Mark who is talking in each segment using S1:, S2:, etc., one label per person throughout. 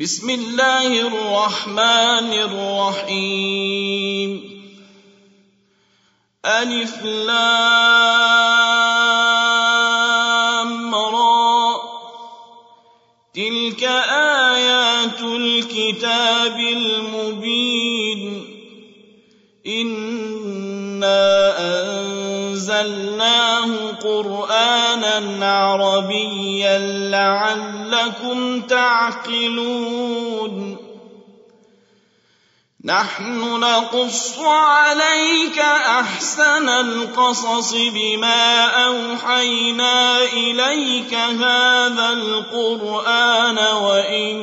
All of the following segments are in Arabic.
S1: بسم الله الرحمن الرحيم ألف لام را تلك آيات الكتاب المبين إنا أنزلناه قرآنا عربيا لعلكم تعقلون نحن نقص عليك أحسن القصص بما أوحينا إليك هذا القرآن وإن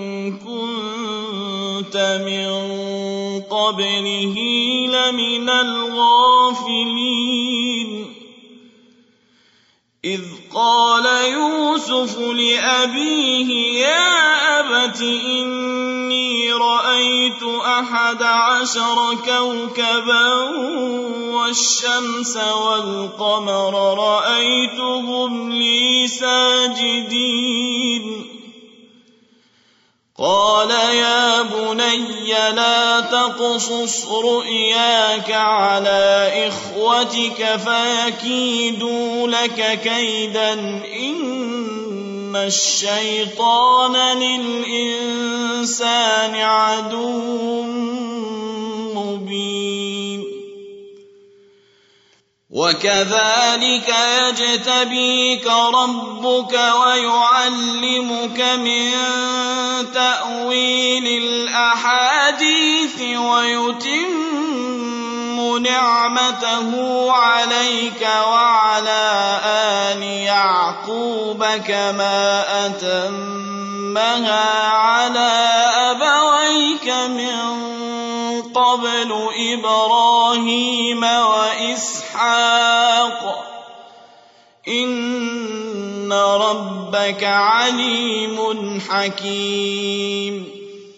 S1: كنت من قبله لمن الغافلين إذ قال يوسف لأبيه يا أبت إني رأيت 11 كوكبا والشمس والقمر رأيتهم لي ساجدين قال يا بني لا تقصص رؤياك على إخوتك فيكيدوا لك كيدا إن الشيطان للإنسان عدو مبين وكذلك يجتبيك ربك ويعلمك من تأويل الأحاديث ويتم نعمته عليك وعلى آل يعقوب كما أتمها على أبويك من قبل إبراهيم وإسحاق إن ربك عليم حكيم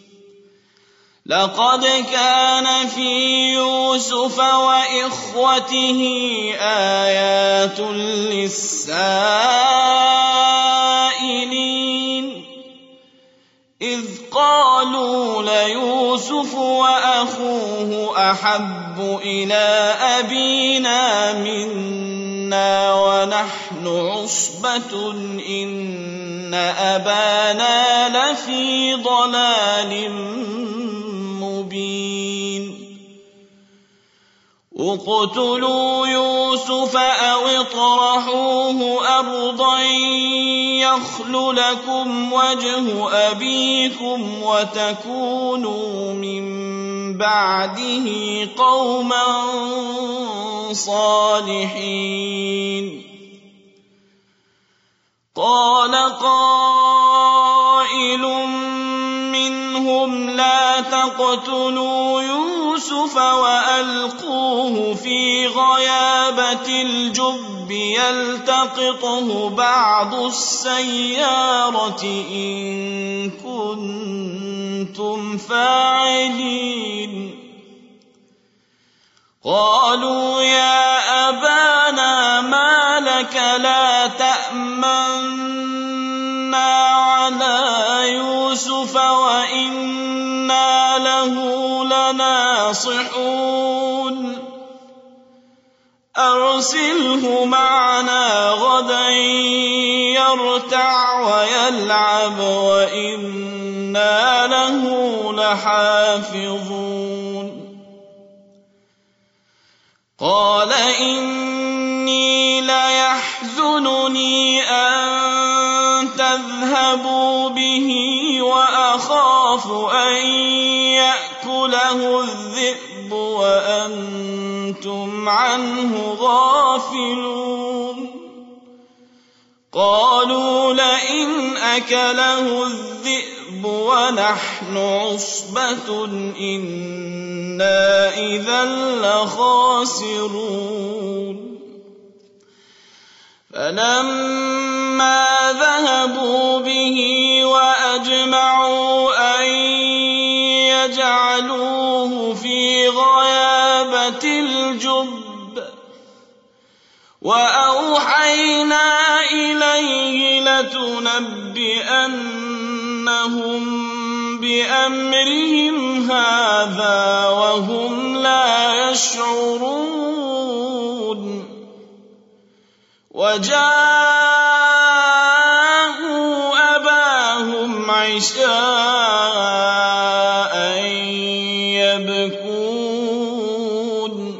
S1: لقد كان في يوسف وإخوته آيات للسائلين إذ قالوا ليوسف وأخوه أحب إلى أبينا منا ونحن عصبة إن أبانا لفي ضلال مبين اقتلوا يوسف أو اطرحوه أرضا يخل لكم وجه أبيكم وتكونوا من بعده قوما صالحين قال قائل منهم لا تقتلوا يوسف وألقوه في غيابة الجب يلتقطه بعض السيارة إن كنتم فاعلين قالوا يا أبانا ما لك لا تأمنا على يوسف وإنا له لناصحون أرسله معنا غدا يرتع ويلعب وإنا له لحافظون قال إني ليحزنني أن تذهبوا به وأخاف أن يأكله الذئب وأنتم عنه غافلون قالوا لئن أكله الذئب ونحن عصبة إنا إذا لخاسرون فلما ذهبوا به وأجمعوا أن يجعلوه في غيابة الجب وأوحينا إليه لتنبئنهم بأمرهم هذا وهم لا يشعرون وجاءوا أباهم عشاء يبكون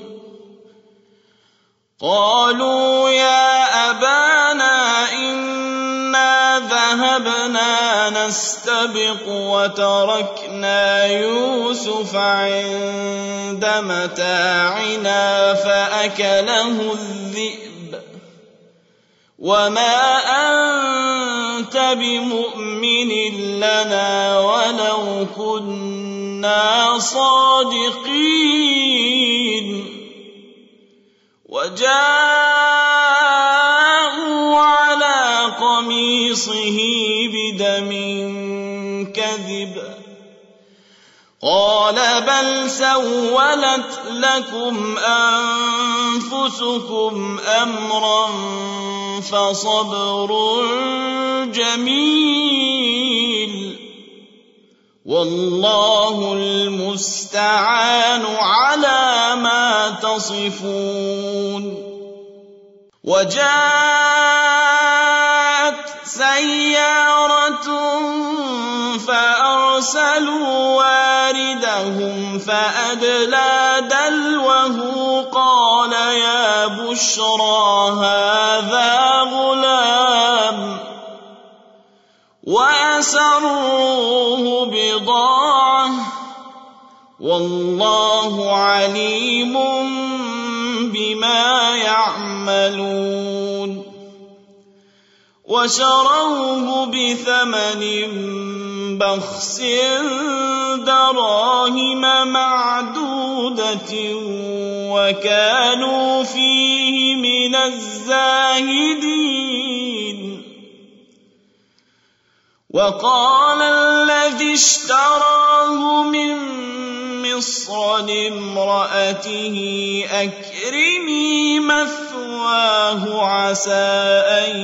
S1: قالوا يا أبانا إنا ذهبنا نستبق وتركنا يوسف عند متاعنا فأكله الذئب وما أنت بمؤمن لنا ولو كنا صادقين وجاءوا على قميصه بدم كذب قال بل سولت لكم أنفسكم أمرا فصبر جميل والله المستعان على ما تصفون وجاءت سيارة فأرسلوا واردهم فأدلى دلوه قال يا بشرى هذا غلام وأسروه بضاعة والله عليم بما يعملون وشروه بثمن بخس دراهم معدودة وكانوا فيه من الزاهدين وقال الذي اشتراه من مصر لامرأته أكرمي مثواه عسى أن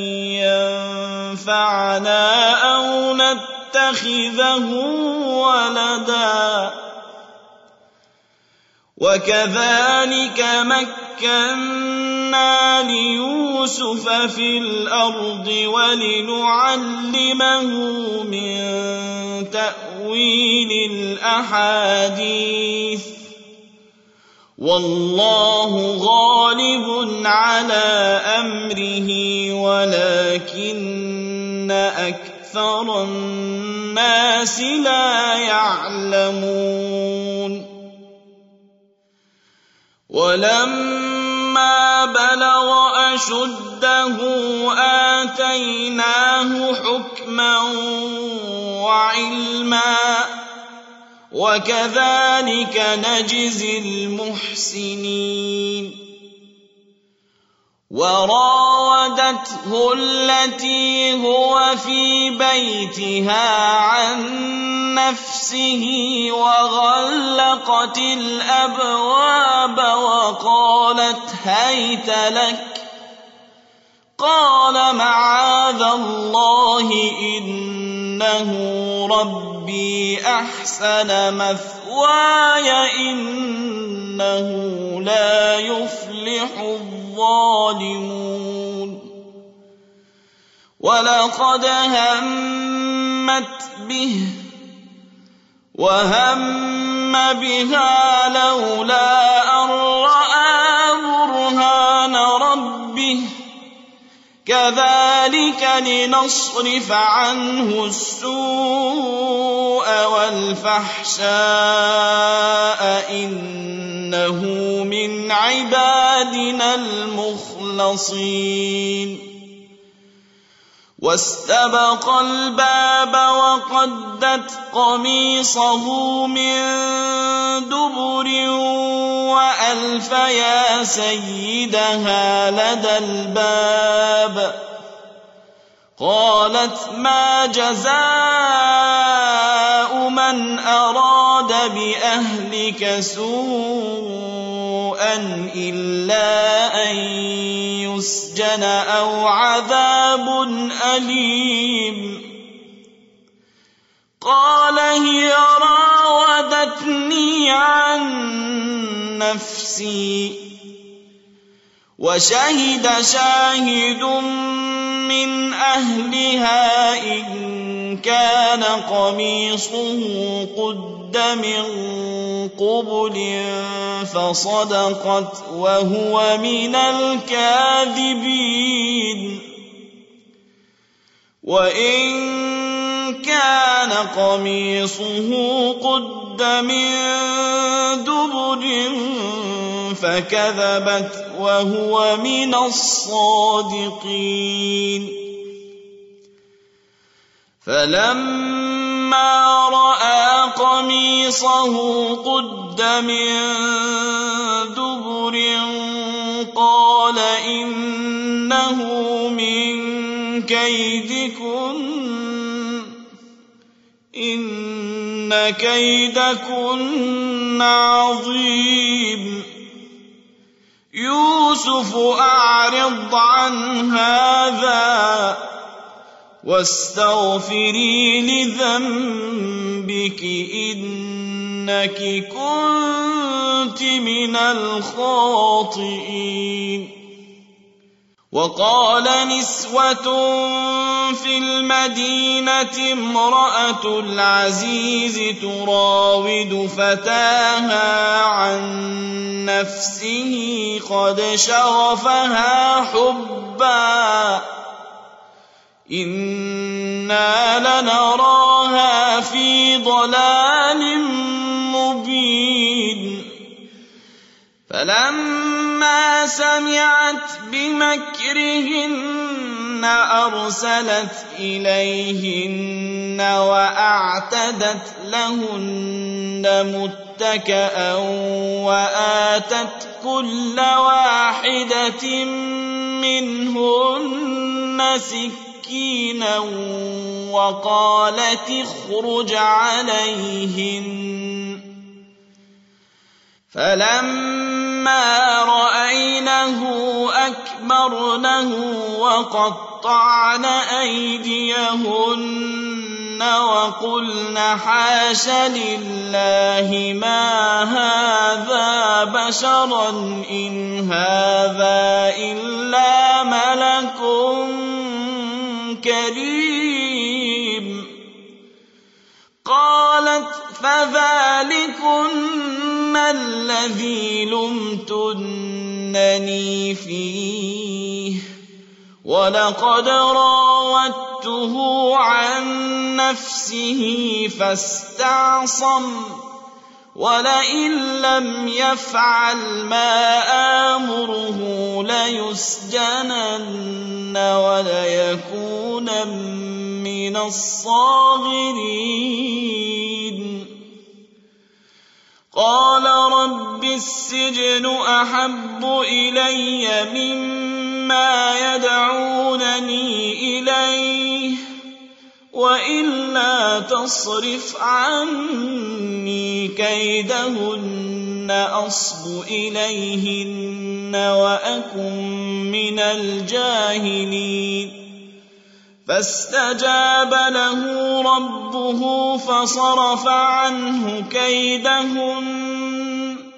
S1: ينفعنا أو نتخذه ولدا وكذلك مكنا ليوسف في الأرض ولنعلمه من تأويل الأحاديث والله غالب على أمره ولكن أكثر الناس لا يعلمون ولما بلغ أشده آتيناه حكما وعلما وكذلك نجزي المحسنين وراودته التي هو في بيتها عن نفسه وغلقت الأبواب وقالت هيت لك قال معاذ الله إنه ربي أحسن مثواي إنه لا يفلح الظالمون ولقد همت به وهم بها لولا أن رأى برهان ربه كذلك لنصرف عنه السوء والفحشاء إنه من عبادنا المخلصين واستبق الباب وقدت قميصه من دبر وألف يا سيدها لدى الباب قالت ما جزاء من أراد بأهلك سوءا إلا أن يسجن أو عذاب أليم قال هي راودتني عن نفسي. وشهد شاهد من أهلها إن كان قميصه قد من قبل فصدقت وهو من الكاذبين. وإن كان قميصه قد من دبر فكذبت وهو من الصادقين. فلما رأى قميصه قد من دبر قال إنه من كيدكن إن كيدكن عظيم. يوسف أعرض عن هذا واستغفري لذنبك إنك كنت من الخاطئين. وقال نسوة في المدينة امرأة العزيز تراود فتاها عن نفسه قد شغفها حبا إنا لنراها في ضلال مبين. فلما سمعت بمكرهن أرسلت إليهن وأعتدت لهن متكئا وآتت كل واحدة منهن سكينا وقالت اخرج عليهن. فلما رأينه أكبرنه وقطعن أيديهن وقلن حاش لله ما هذا بشرا إن هذا إلا ملك كريم. قالت فذلكن الذي لمتنني فيه ولقد راودته عن نفسه فاستعصم ولئن لم يفعل ما آمره ليسجنن وليكون من الصاغرين. قال رب السجن أحب إلي مما يدعونني إليه وإلا تصرف عني كيدهن أصب إليهن وأكن من الجاهلين. فاستجاب له ربه فصرف عنه كيدهن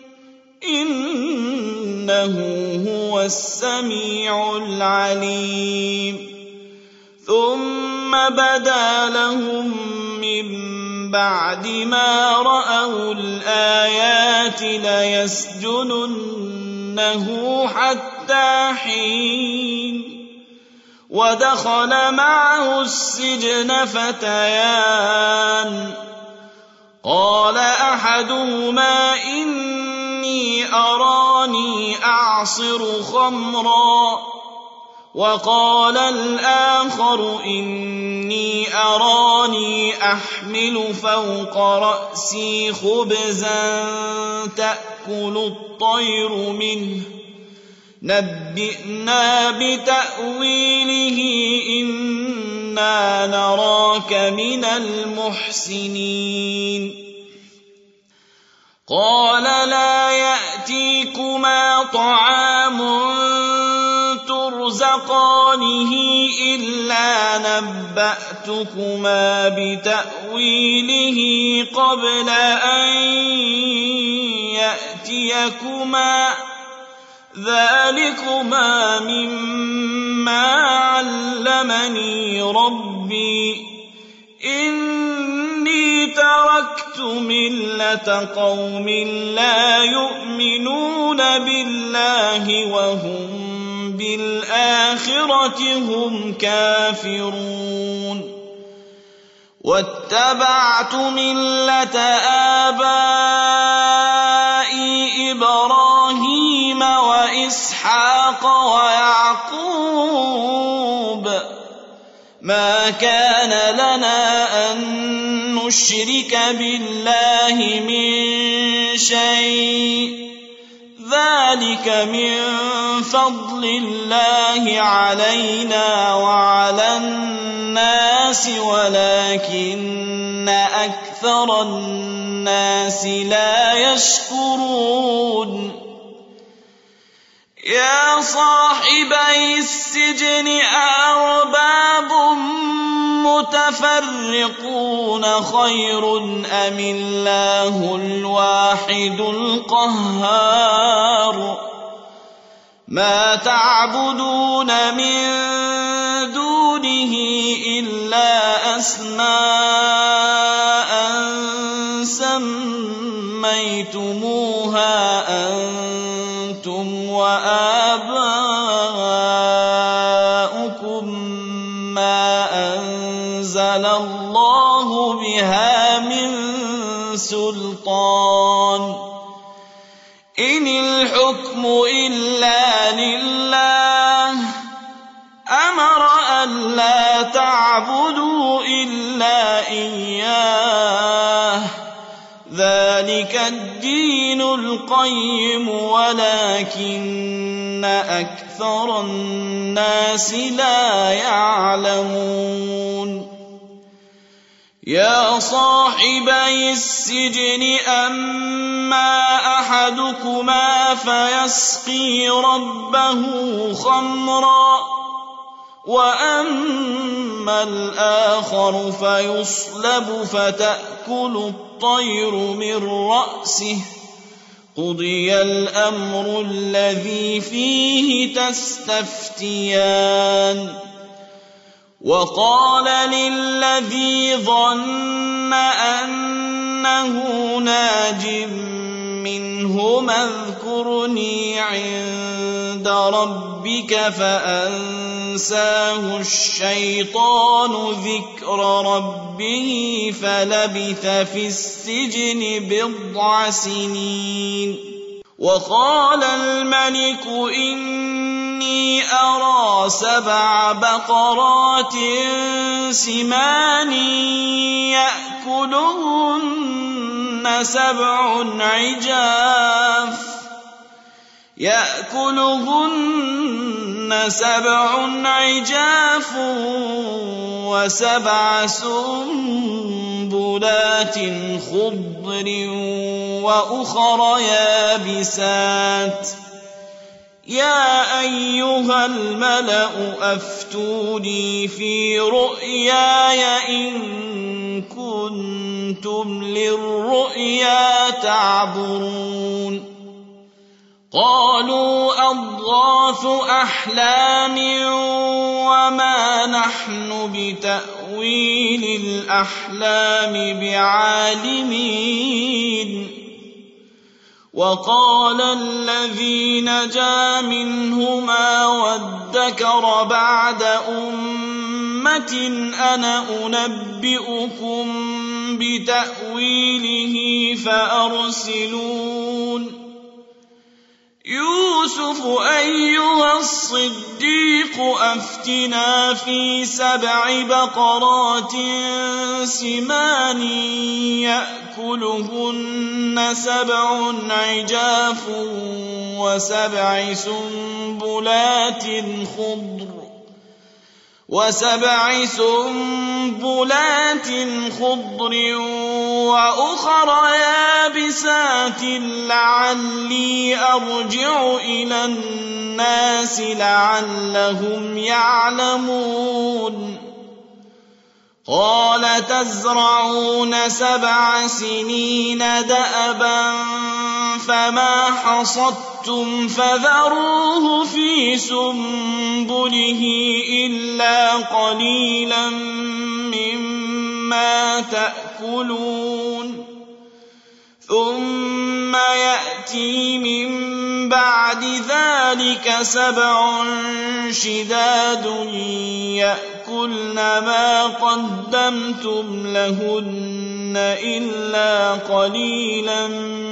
S1: إنه هو السميع العليم. ثم بدا لهم من بعد ما رأوا الآيات ليسجننه حتى حين. ودخل معه السجن فتيان قال أحدهما إني أراني أعصر خمرا وقال الآخر إني أراني أحمل فوق رأسي خبزا تأكل الطير منه نبئنا بتأويله إنا نراك من المحسنين. قال لا يأتيكما طعام ترزقانه إلا نبأتكما بتأويله قبل أن يأتيكما ذلكما مما علمني ربي إني تركت ملة قوم لا يؤمنون بالله وهم بالآخرة هم كافرون واتبعت ملة آبائي إبراهيم وإسحاق ويعقوب ما كان لنا أن نشرك بالله من شيء ذلك من فضل الله علينا وعلى الناس ولكن أكثر الناس لا يشكرون يا صاحبي السجن أأرباب متفرقون خير أم الله الواحد القهار ما تعبدون من دونه إلا أسماء سميتموها أنتم وآباؤكم ما أنزل الله بها من سلطان إن الحكم إلا لله أمر ألا تعبدوا إلا إياه ذلك الدين القيم ولكن أكثر الناس لا يعلمون يا صاحبي السجن أما أحدكما فيسقي ربه خمرا وأما الآخر فيصلب فتأكل الطير من رأسه قضي الأمر الذي فيه تستفتيان وقال للذي ظن أنه ناج منهما اذكرني عند ربك فأنساه الشيطان ذكر ربه فلبث في السجن 9 سنين وقال الملك إني أرى 7 بقرات سمان يأكلهن 7 عجاف و7 سنبلات خضر وأخر يابسات يا أيها الملأ أفتوني في رؤياي إن كنتم للرؤيا تعبرون قالوا أضغاث أحلام وما نحن بتأويل الأحلام بعالمين وقال الذي نجا منهما وادكر بعد أمة أنا أنبئكم بتأويله فأرسلون يوسف أيها الصديق أفتنا في 7 بقرات سمان يأكلهن 7 عجاف و7 سنبلات خضر وأخر يابسات لعلي أرجع إلى الناس لعلهم يعلمون قال تزرعون 7 سنين دأبا فما حصدتم فذروه في سنبله إلا قليلا مما تأكلون ثم يأتي من بعد ذلك 7 شداد يأكلن ما قدمتم لهن إلا قليلا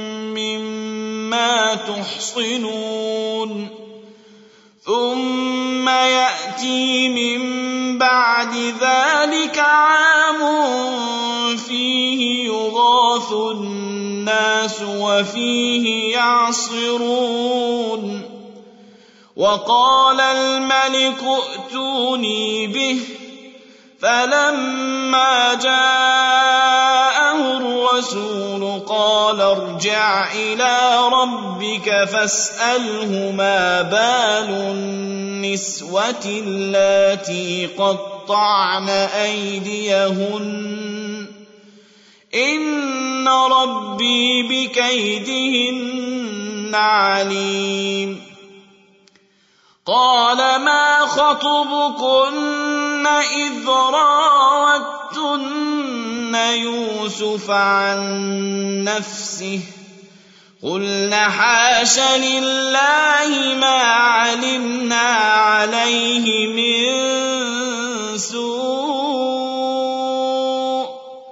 S1: مما تحصنون ثم يأتي من بعد ذلك عام فيه يغاث الناس وفيه يعصرون وقال الملك ائتوني به فلما جاءه الرسول قال ارجع إلى ربك فاسأله ما بال النسوة اللاتي قطعن أيديهن إن ربي بكيدهن عليم قال ما خطبكن إذ راوتن يوسف عن نفسه قلن حاش لله ما علمنا عليه من سوء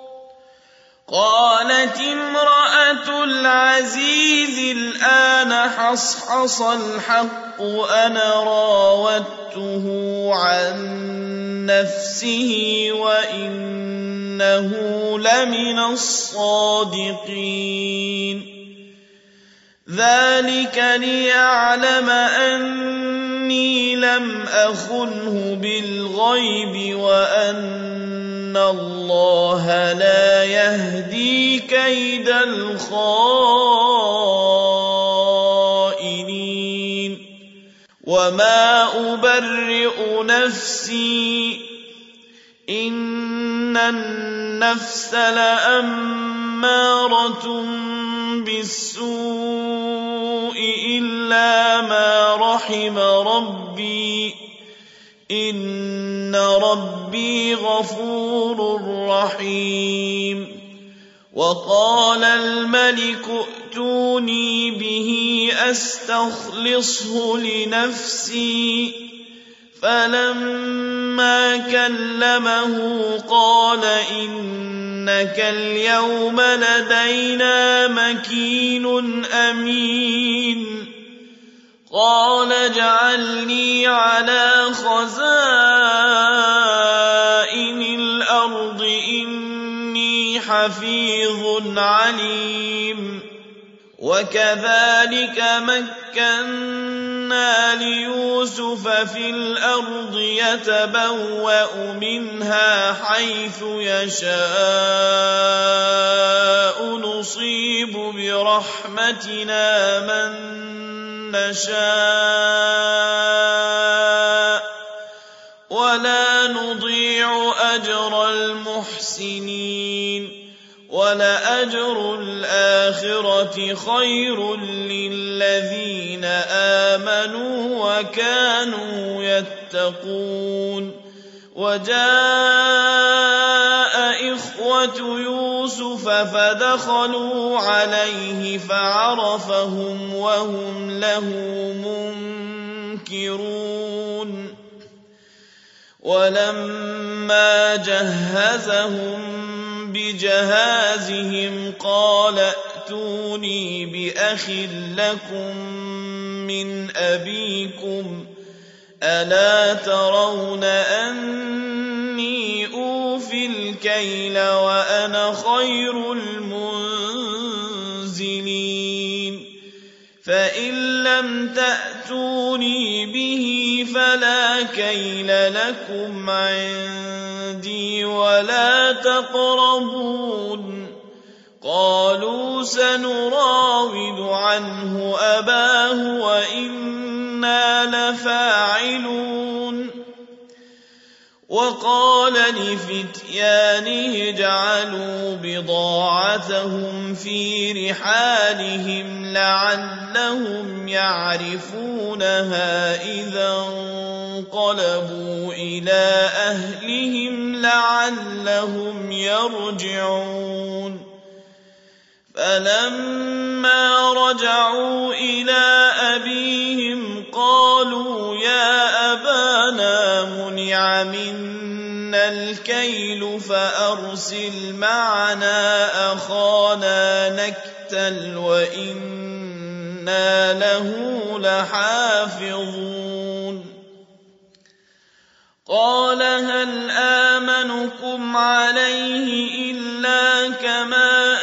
S1: قالت امرأة العزيز الآن حصحص الحق أنا راودته عن نفسه وإنه لمن الصادقين ذلك ليعلم أني لم أخنه بالغيب وأن الله لا يهدي كيد الخائنين وما أبرئ نفسي إن النفس لأمارة بالسوء إلا ما رحم ربي إن ربي غفور رحيم وقال الملك ائتوني به أستخلصه لنفسي فلما كلمه قال إنك اليوم لدينا مكين أمين قال اجعلني على خزائن الأرض إني حفيظ عليم وكذلك مكنا ليوسف في الأرض يتبوأ منها حيث يشاء نصيب برحمتنا من نشاء ولا نضيع أجر المحسنين ولأجر الآخرة خير للذين آمنوا وكانوا يتقون وجاء إخوة يوسف فدخلوا عليه فعرفهم وهم له منكرون ولما جهزهم بجهازهم قال ائتوني بأخ لكم من أبيكم ألا ترون أني أوفي الكيل وأنا خير المنزلين فإن لم تأتوني به فلا كيل لكم عندي ولا تقربون قالوا سنراود عنه أباه وإنا لفاعلون وقال لفتيانه اجعلوا بضاعتهم في رحالهم لعلهم يعرفونها إذا انقلبوا إلى أهلهم لعلهم يرجعون فلما رجعوا إلى أبيهم قالوا يا أبانا منع منا الكيل فأرسل معنا أخانا نكتل وإنا له لحافظون قال هل آمنكم عليه إلا كما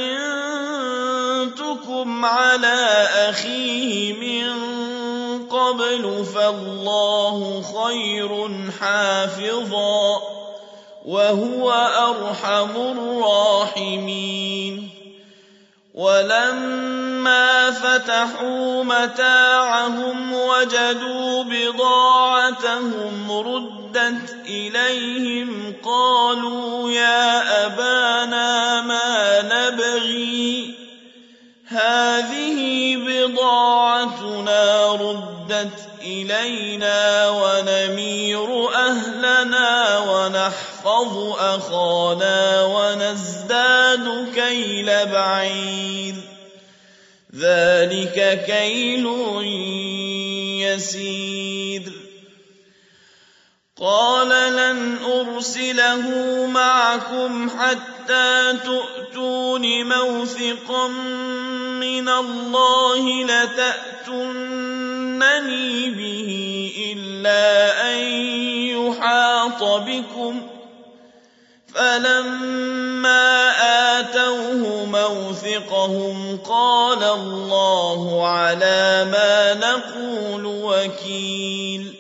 S1: أمنتكم على أخيه من قبل فالله خير حافظا وهو أرحم الراحمين ولما فتحوا متاعهم وجدوا بضاعتهم ردت إليهم قالوا يا أبانا ما نبغي هذه بضاعتنا ردت إلينا ونمير أهلنا ونحفظ أخانا ونزداد كيل بعير ذلك كيل يسير قال لن أرسله معكم حتى تؤتون موثقا من الله لتأتونني به إلا أن يحاط بكم فلما آتوه موثقهم قال الله على ما نقول وكيل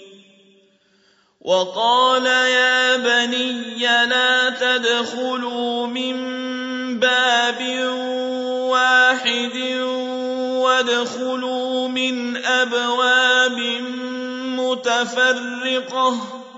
S1: وقال يا بني لا تدخلوا من باب واحد وادخلوا من أبواب متفرقة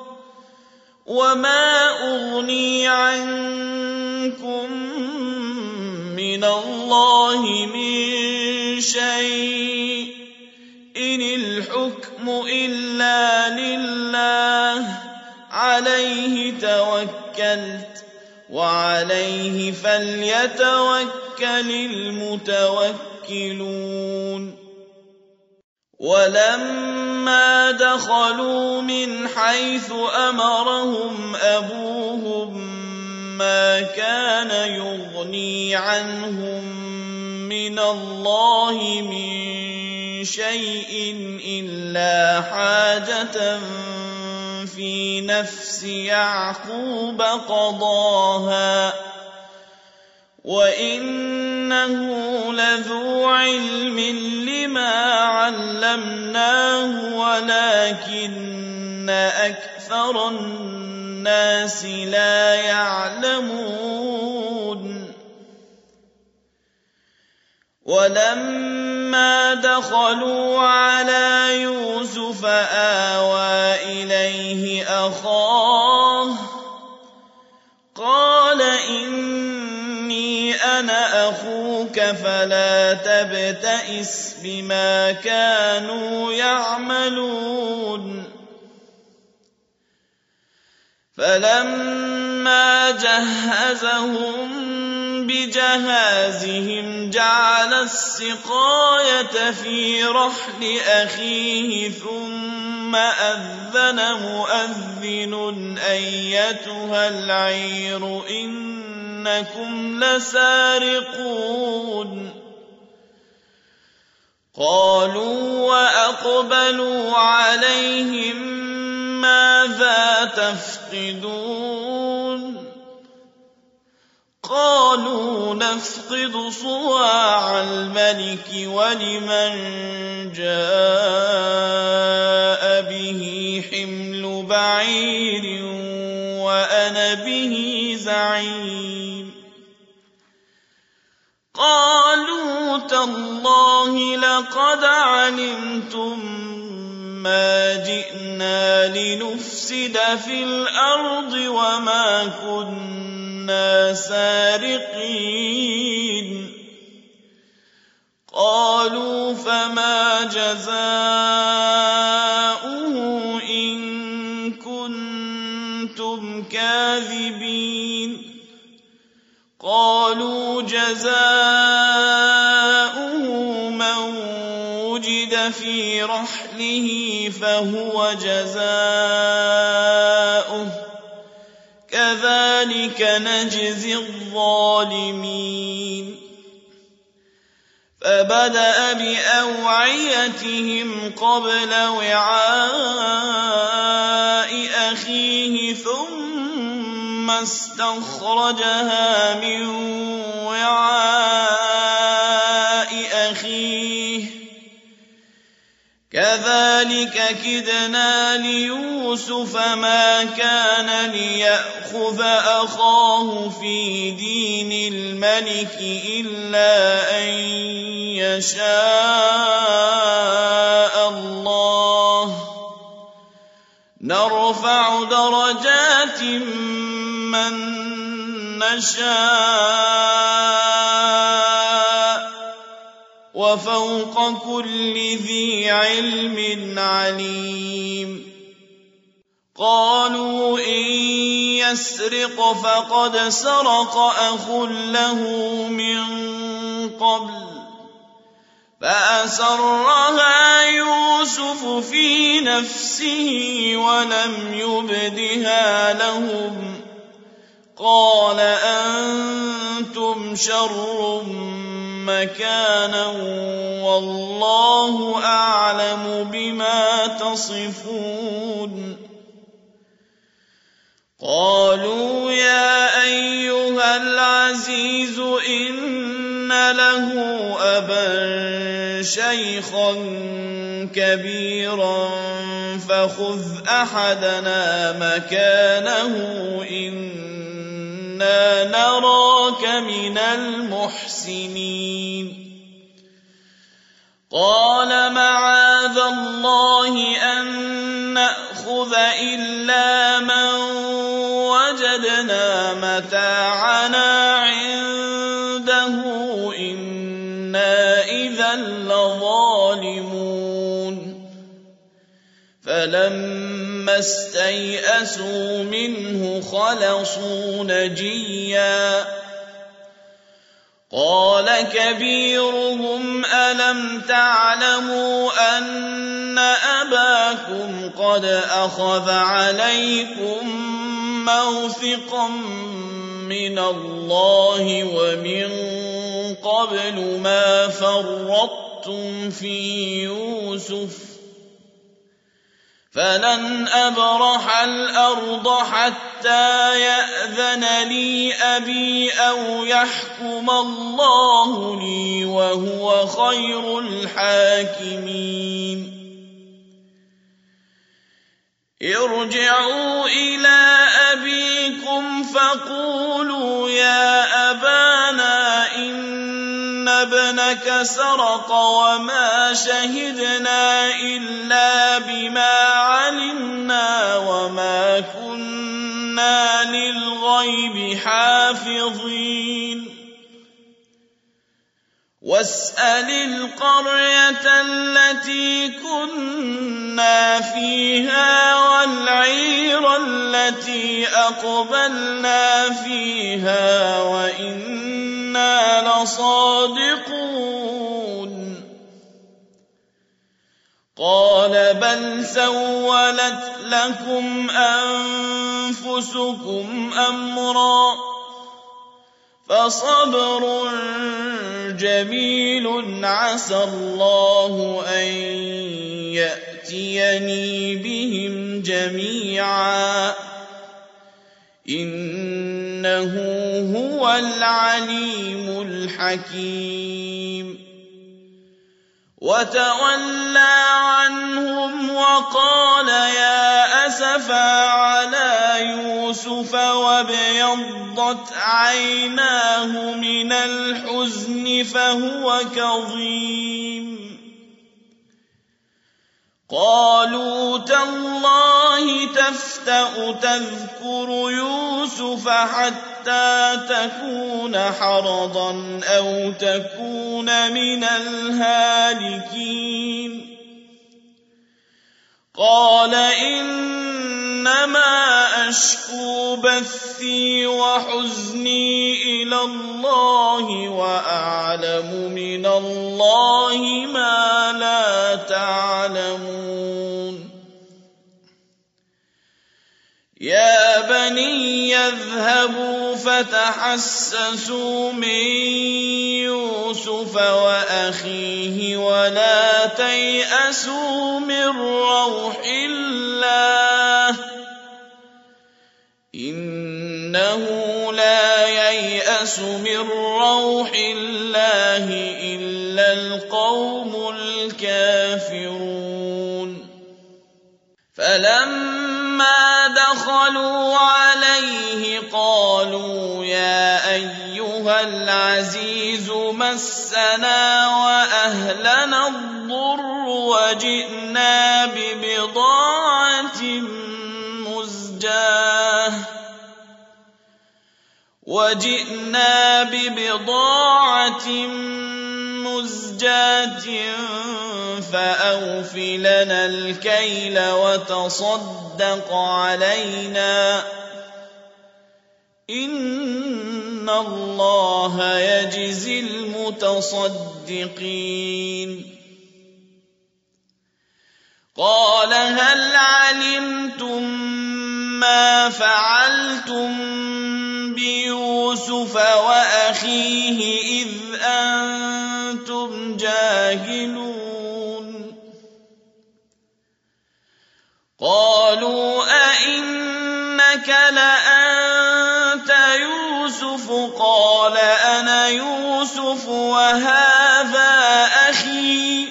S1: وما أغني عنكم من الله من شيء إن الحكم إلا لله عليه توكلت وعليه فليتوكل المتوكلون ولما دخلوا من حيث أمرهم أبوهم ما كان يغني عنهم من الله من شيء إلا حاجة في نفس يعقوب قضاها وإنه لذو علم لما علمناه ولكن أكثر الناس لا يعلمون ولما دخلوا على يوسف آوى إليه أخاه قال إني أنا أخوك فلا تبتئس بما كانوا يعملون فلما جهزهم بجهازهم جعل السقاية في رحل أخيه ثم أذن مؤذن أيتها العير إنكم لسارقون قالوا وأقبلوا عليهم ماذا تفقدون قالوا نفقد صواع الملك ولمن جاء به حمل بعير وأنا به زعيم قالوا تالله لقد علمتم ما جئنا لنفسد في الأرض وما كنا سارقين قالوا فما جزاؤه إن كنتم كاذبين قالوا جزاؤه من وجد في رحله فهو جزاؤه كذلك نجزي الظالمين فبدأ بأوعيتهم قبل وعاء أخيه ثم استخرجها من وعاء أخيه كذلك كدنا ليوسف ما كان ليأخذ أخاه في دين الملك إلا أن يشاء الله نرفع درجات من نشاء وفوق كل ذي علم عليم قالوا إن يسرق فقد سرق أخ له من قبل فأسرها يوسف في نفسه ولم يبدها لهم قال أنتم شر مكانا والله أعلم بما تصفون قالوا يا أيها العزيز إن له أبا شيخا كبيرا فخذ أحدنا مكانه إنا نراك من المحسنين قال معاذ الله أن نأخذ إلا من وجدنا متاعنا عنده إنا إذا لظالمون فلما استيئسوا منه خلصوا نجيا قال كبيرهم ألم تعلموا أن أباكم قد أخذ عليكم موثقا من الله ومن قبل ما فرطتم في يوسف فلن أبرح الأرض حتى يأذن لي أبي أو يحكم الله لي وهو خير الحاكمين ارجعوا إلى أبيكم فقولوا يا أبانا إن ابنك سرق وما شهدنا إلا بما علمنا وما كنا للغيب حافظين واسأل القرية التي كنا فيها والعير التي أقبلنا فيها وإنا لصادقون قال بل سولت لكم أنفسكم أمرا فصبر جميل عسى الله أن يأتيني بهم جميعا إنه هو العليم الحكيم وتولى عنهم وقال يا أسفا على يوسف وابيضت عيناه من الحزن فهو كظيم قالوا تالله تفتأ تذكر يوسف حتى تكون حرضا أو تكون من الهالكين قال إنما أشكو بثي وحزني إلى الله وأعلم من الله ما لا تعلمون يا بني يذهبوا فتحسسوا من يوسف وأخيه ولا تيأسوا من روح الله إنه لا ييأس من روح الله إلا القوم الكافرون فلما دخلوا عليه قالوا يا أيها العزيز مسنا وأهلنا الضر وجئنا ببضاعة مزجاة فأوف لنا الكيل وتصدق علينا إن الله يجزي المتصدقين قال هل علمتم ما فعلتم بيوسف وأخيه إذ أنتم جاهلون قالوا أئنك لأنت يوسف قال أنا يوسف وهذا أخي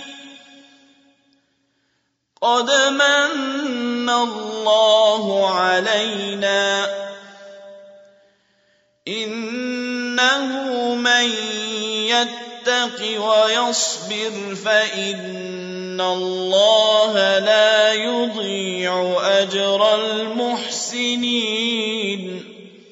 S1: قد من الله علينا إنه من يتق ويصبر فإن الله لا يضيع أجر المحسنين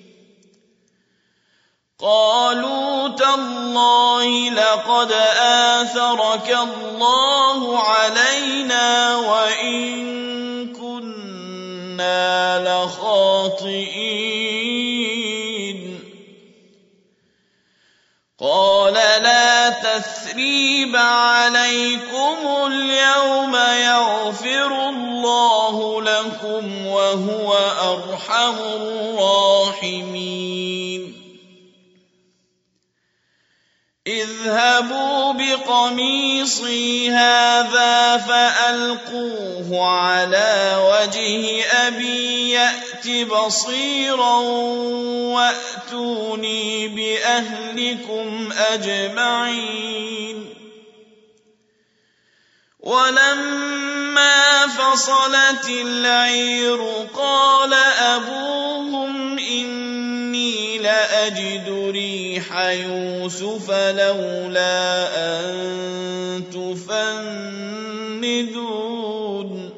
S1: قالوا تالله لقد آثرك الله علينا وإن كنا لخاطئين قال لا تثريب عليكم اليوم يغفر الله لكم وهو أرحم الراحمين اذهبوا بقميصي هذا فألقوه على وجه أبي يأت بصيرا وأتوني بأهلكم أجمعين ولما فصلت العير قال أبوهم إني لأجد ريح يوسف لولا أن تفندون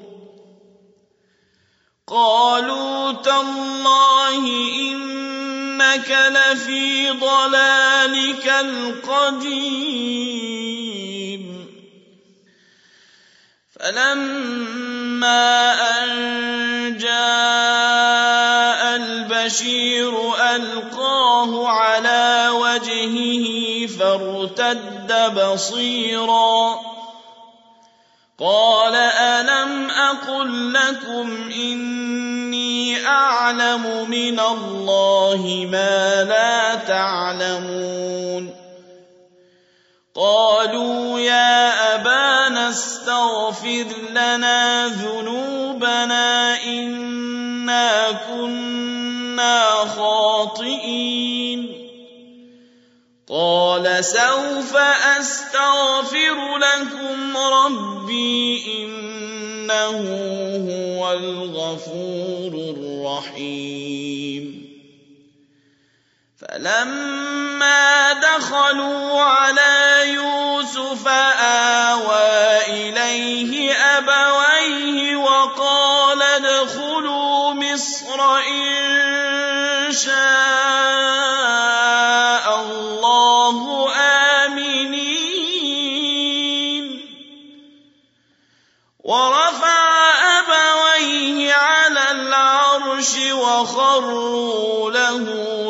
S1: قالوا تالله إنك لفي ضلالك القديم فلما أن جاء البشير ألقاه على وجهه فارتد بصيرا قال ألم أقل لكم إني أعلم من الله ما لا تعلمون قالوا يا أبانا استغفر لنا ذنوبنا إنا كنا خاطئين قال سوف أستغفر لكم ربي إنه هو الغفور الرحيم فلما دخلوا على يوسف آوى إليه أبويه وخروا له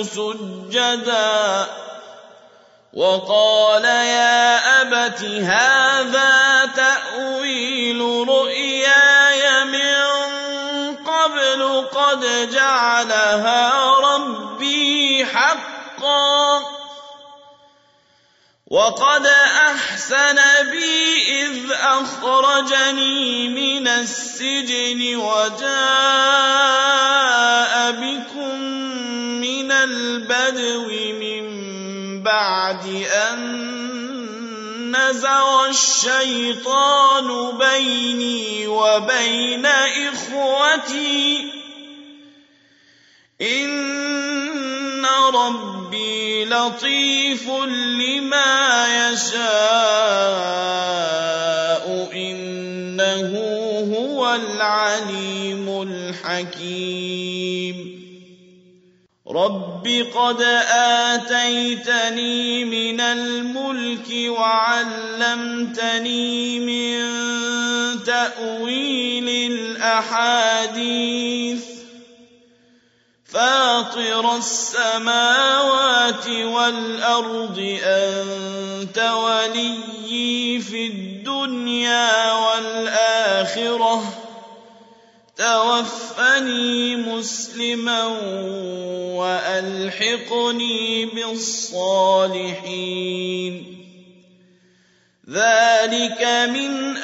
S1: سجدا وقال يا أبت هذا تأويل رؤياي من قبل قد جعلها ربي حقا وقد أحسن بي إذ أخرجني من السجن وجاء بكم من البدو من بعد أن نزغ الشيطان بيني وبين إخوتي إن ربي لطيف لما يشاء إنه هو العليم الحكيم رب قد آتيتني من الملك وعلمتني من تأويل الأحاديث فاطر السماوات والأرض أنت وليي في الدنيا والآخرة توفني مسلما وألحقني بالصالحين ذلك من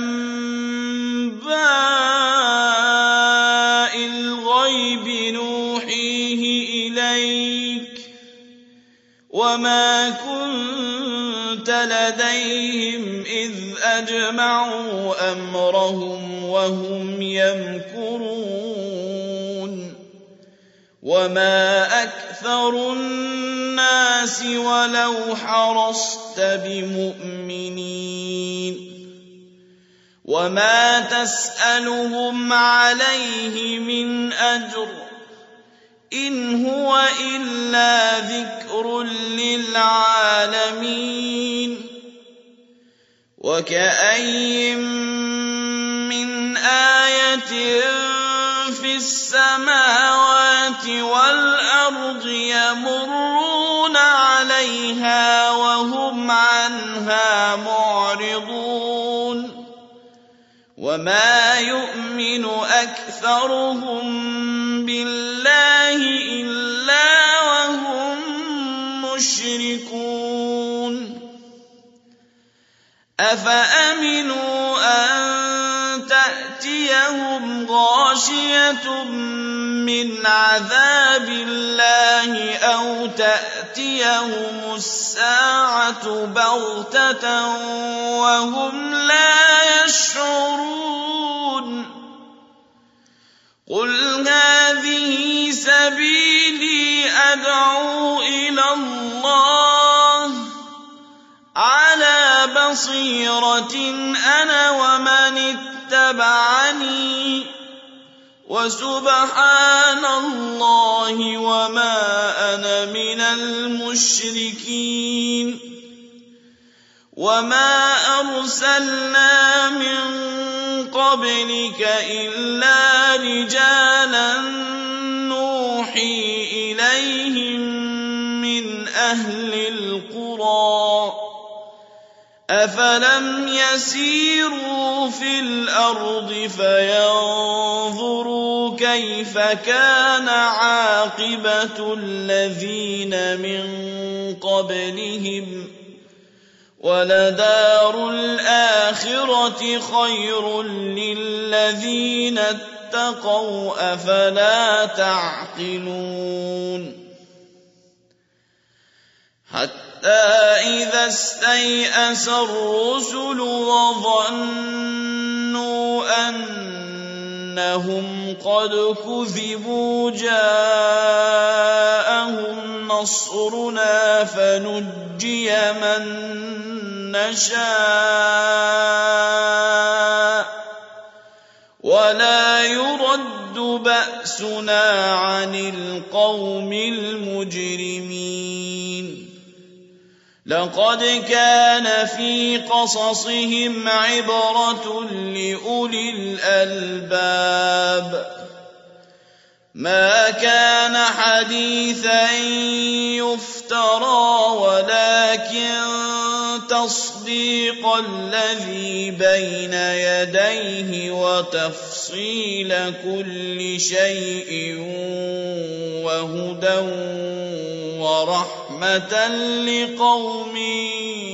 S1: أنباء الغيب نوحيه إليك وما كنت لديهم إذ أجمعوا أمرهم وهم يمكرون وما أكثر الناس ولو حرصت بمؤمنين وما تسألهم عليه من أجر إن هو إلا ذكر للعالمين وكأين من آية في السماوات والأرض يمرون عليها وهم عنها معرضون وما يؤمن أكثرهم بالله إلا وهم مشركون أفأمنوا أن تأتيهم غاشية من عذاب الله أو تأتيهم الساعة بغتة وهم لا يشعرون قل هذه سبيلي أدعو إلى الله على بصيرة أنا ومن اتبعني وسبحان الله وما أنا من المشركين وما أرسلنا من قبلك إلا رجالا نوحي إليهم من أهل القرى أفلم يسيروا في الأرض فينظروا كيف كان عاقبة الذين من قبلهم ولدار الآخرة خير للذين اتقوا أفلا تعقلون حتى إذا استيأس الرسل وظنوا أنهم قد كذبوا جاءهم نصرنا فنجي من نشاء ولا يرد بأسنا عن القوم المجرمين لقد كان في قصصهم عبرة لأولي الألباب ما كان حديثا يفترى ولكن تصديق الذي بين يديه وتفصيل كل شيء وهدى ورحمة لقوم